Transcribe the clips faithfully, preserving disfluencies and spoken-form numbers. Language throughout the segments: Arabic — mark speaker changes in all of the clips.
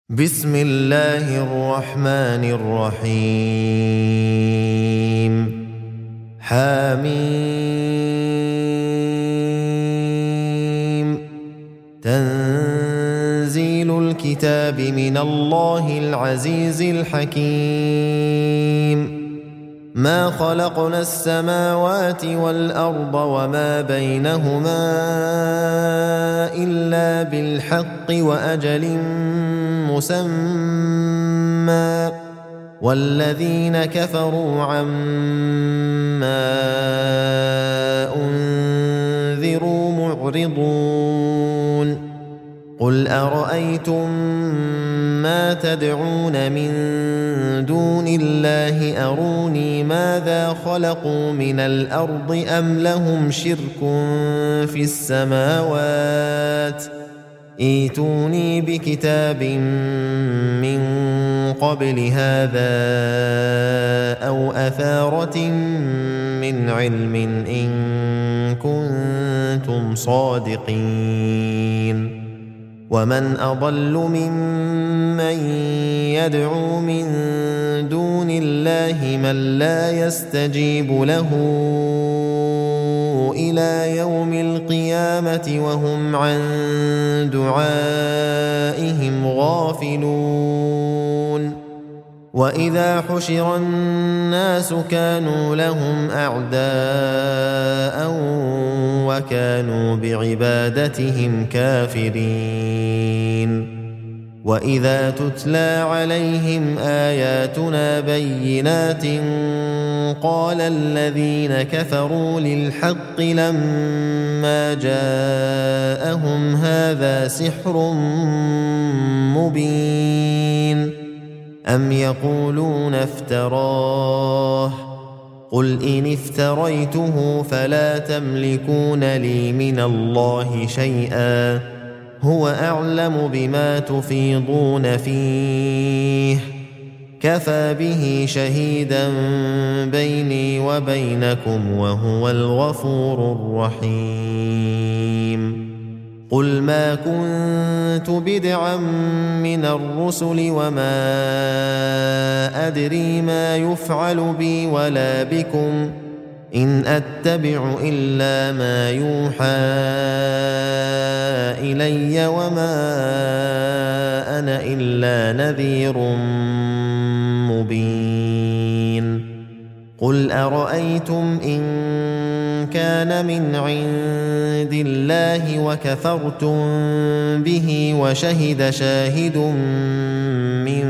Speaker 1: بسم الله الرحمن الرحيم حميم تنزيل الكتاب من الله العزيز الحكيم ما خلقنا السماوات والأرض وما بينهما إلا بالحق وأجل مسمى والذين كفروا عما أنذروا معرضون قل أرأيتم ما تدعون من دون الله أروني ماذا خلقوا من الأرض أم لهم شرك في السماوات ائتوني بكتاب من قبل هذا أو أثارة من علم إن كنتم صادقين ومن أضل ممن يدعو من دون الله من لا يستجيب له إلى يوم القيامة وهم عن دعائهم غافلون وإذا حشر الناس كانوا لهم أعداء وكانوا بعبادتهم كافرين وإذا تتلى عليهم آياتنا بينات قال الذين كفروا للحق لما جاءهم هذا سحر مبين أم يقولون افتراه قل إن افتريته فلا تملكون لي من الله شيئا هو أعلم بما تفيضون فيه كفى به شهيدا بيني وبينكم وهو الغفور الرحيم قل ما كنت بدعا من الرسل وما أدري ما يفعل بي ولا بكم إن أتبع إلا ما يوحى إلي وما أنا إلا نذير مبين قل أرأيتم إن كان من عند الله وكفرتم به وشهد شاهد من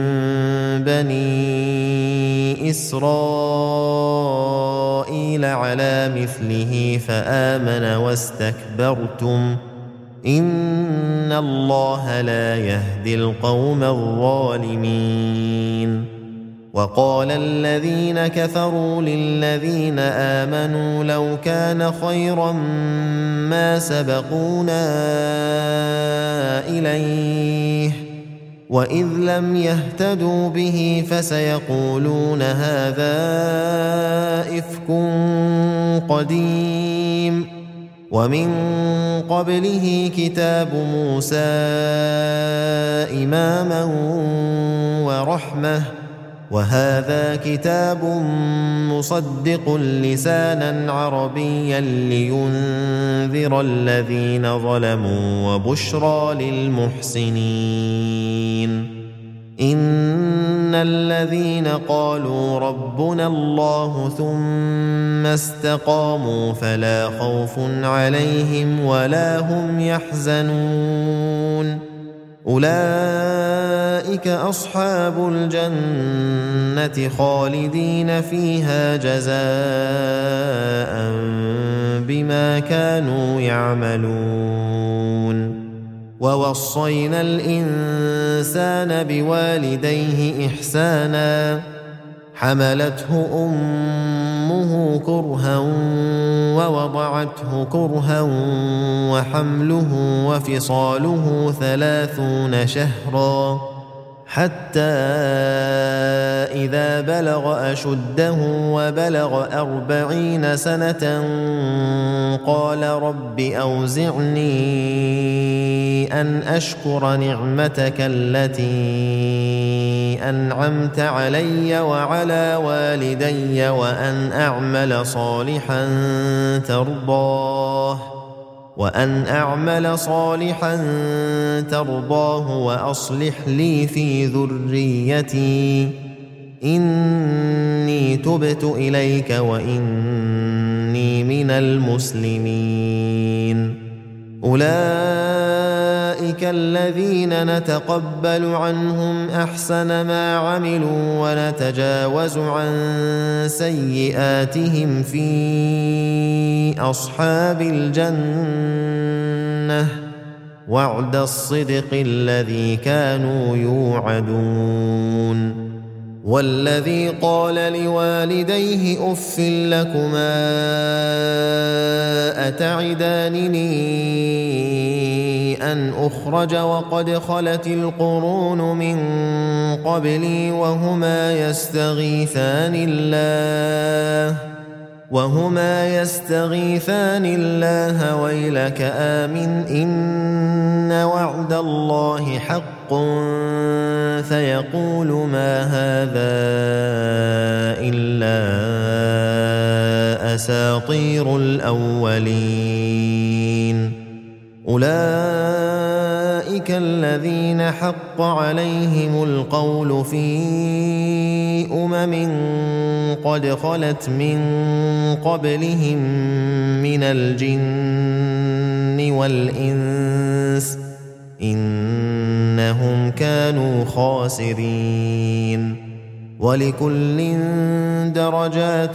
Speaker 1: بني إسرائيل على مثله فآمن واستكبرتم إن الله لا يهدي القوم الظالمين وقال الذين كفروا للذين آمنوا لو كان خيرا ما سبقونا إليه وإذ لم يهتدوا به فسيقولون هذا إفك قديم ومن قبله كتاب موسى إماما ورحمة وهذا كتاب مصدق لسانا عربيا لينذر الذين ظلموا وبشرى للمحسنين إن الذين قالوا ربنا الله ثم استقاموا فلا خوف عليهم ولا هم يحزنون أولئك أصحاب الجنة خالدين فيها جزاء بما كانوا يعملون ووصينا الإنسان بوالديه إحسانا حملته أمه كرها ووضعته كرها وحمله وفصاله ثلاثون شهرا حتى إذا بلغ أشده وبلغ أربعين سنة قال رب أوزعني أن أشكر نعمتك التي أنعمت علي وعلى والدي وأن أعمل صالحا ترضاه وأن أعمل صالحا ترضاه وأصلح لي في ذريتي إني تبت إليك وإني من المسلمين. أولئك الذين نتقبل عنهم أحسن ما عملوا ونتجاوز عن سيئاتهم في أصحاب الجنة وعد الصدق الذي كانوا يوعدون. والذي قال لوالديه أف لكما أتعدانني أن أخرج وقد خلت القرون من قبلي وهما يستغيثان الله وهما يستغيثان الله ويلك آمن إن وعد الله حق فيقول ما هذا إلا أساطير الأولين. أولئك الذين حق عليهم القول في أمم قد خلت من قبلهم من الجن والإنس إنهم كانوا خاسرين. ولكل درجات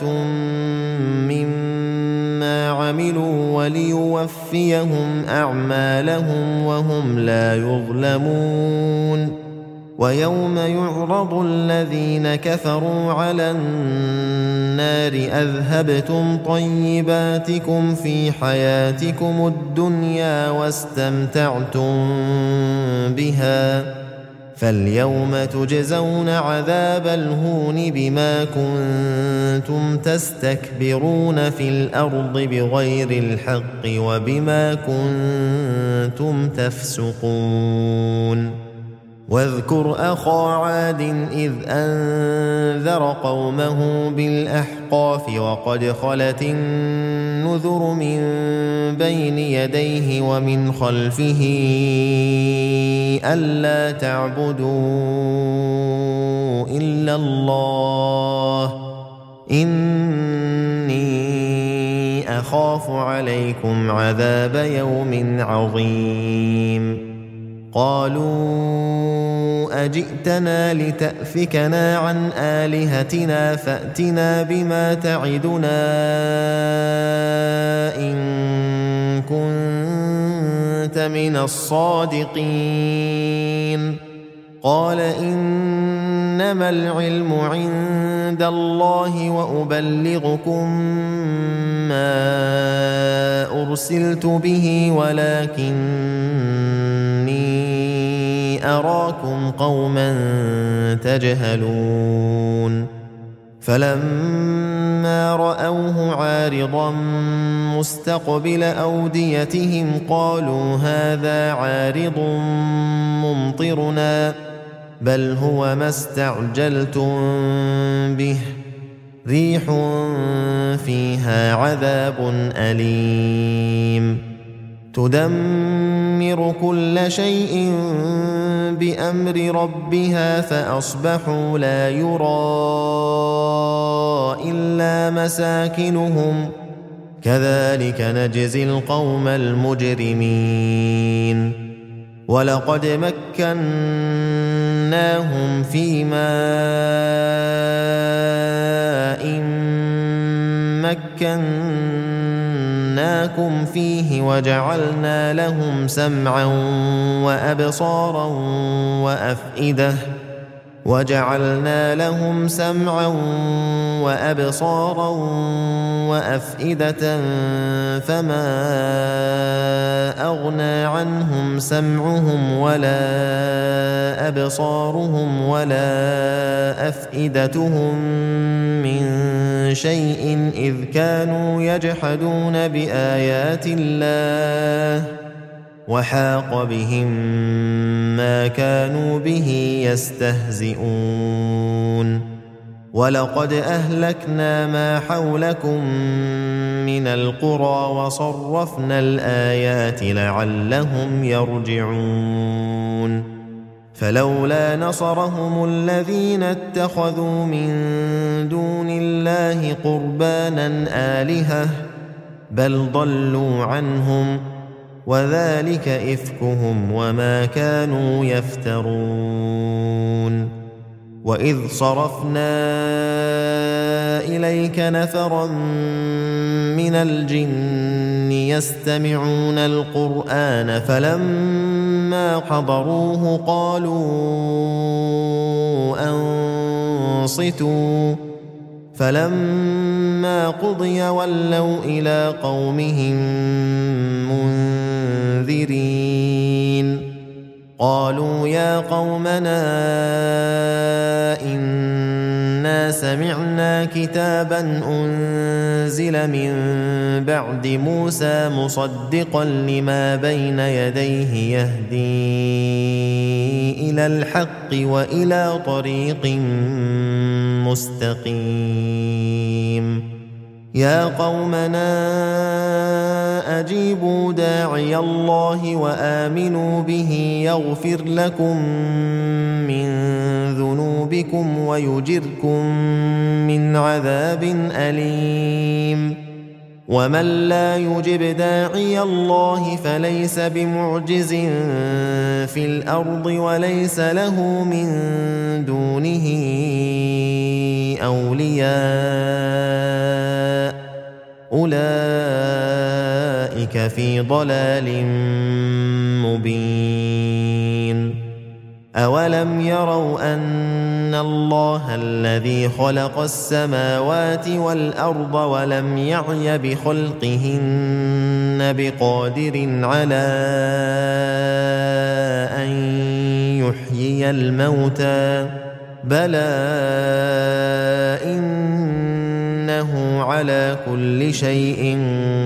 Speaker 1: مما عملوا وليوفيهم أعمالهم وهم لا يظلمون. ويوم يعرض الذين كفروا على النار أذهبتم طيباتكم في حياتكم الدنيا واستمتعتم بها فاليوم تجزون عذاب الهون بما كنتم تستكبرون في الأرض بغير الحق وبما كنتم تفسقون. واذكر أخا عاد إذ أنذر قومه بالأحقاف وقد خلت النذر من بين يديه ومن خلفه ألا تعبدوا إلا الله إني أخاف عليكم عذاب يوم عظيم. قالوا أجئتنا لتأفكنا عن آلهتنا فأتنا بما تعدنا إن كنت من الصادقين. قال إنما العلم عند الله وأبلغكم ما أرسلت به ولكني أراكم قوما تجهلون. فلما رأوه عارضا مستقبل أوديتهم قالوا هذا عارض ممطرنا بل هو ما استعجلتم به ريح فيها عذاب أليم تدمر كل شيء بأمر ربها فأصبحوا لا يرى إلا مساكنهم كذلك نجزي القوم المجرمين. ولقد مكناهم في ماء مكناكم فيه وجعلنا لهم سمعا وأبصارا وأفئدة وجعلنا لهم سمعا وأبصارا وأفئدة فما أغنى عنهم سمعهم ولا أبصارهم ولا أفئدتهم من شيء إذ كانوا يجحدون بآيات الله وحاق بهم ما كانوا به يستهزئون ولقد أهلكنا ما حولكم من القرى وصرفنا الآيات لعلهم يرجعون فلولا نصرهم الذين اتخذوا من دون الله قربانا آلهة بل ضلوا عنهم وذلك إفكهم وما كانوا يفترون وإذ صرفنا إليك نفرا من الجن يستمعون القرآن فلما حضروه قالوا أنصتوا فلما قضي ولوا إلى قومهم منذرين قالوا يا قومنا إنا سمعنا كتابا أنزل من بعد موسى مصدقا لما بين يديه يهدي إلى الحق وإلى طريق مستقيم يا قومنا أجيبوا داعي الله وآمنوا به يغفر لكم من ذنوبكم ويجركم من عذاب أليم ومن لا يجب داعي الله فليس بمعجز في الأرض وليس له من دونه أولياء أولئك في ضلال مبين أولم يروا أن الله الذي خلق السماوات والأرض ولم يعي بخلقهن بقادر على أن يحيي الموتى بلى إنه على كل شيء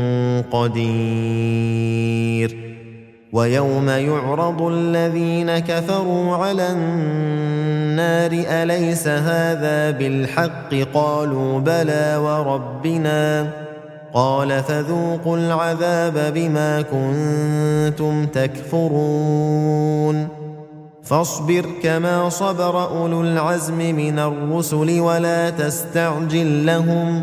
Speaker 1: قدير ويوم يعرض الذين كفروا على النار أليس هذا بالحق قالوا بلى وربنا قال فذوقوا العذاب بما كنتم تكفرون فاصبر كما صبر أولو العزم من الرسل ولا تستعجل لهم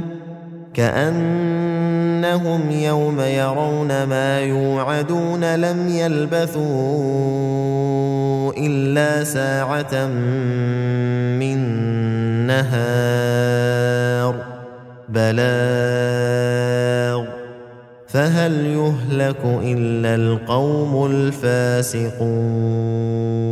Speaker 1: كأنهم يوم يرون ما يوعدون لم يلبثوا إلا ساعة من نهار بلاغ فهل يهلك إلا القوم الفاسقون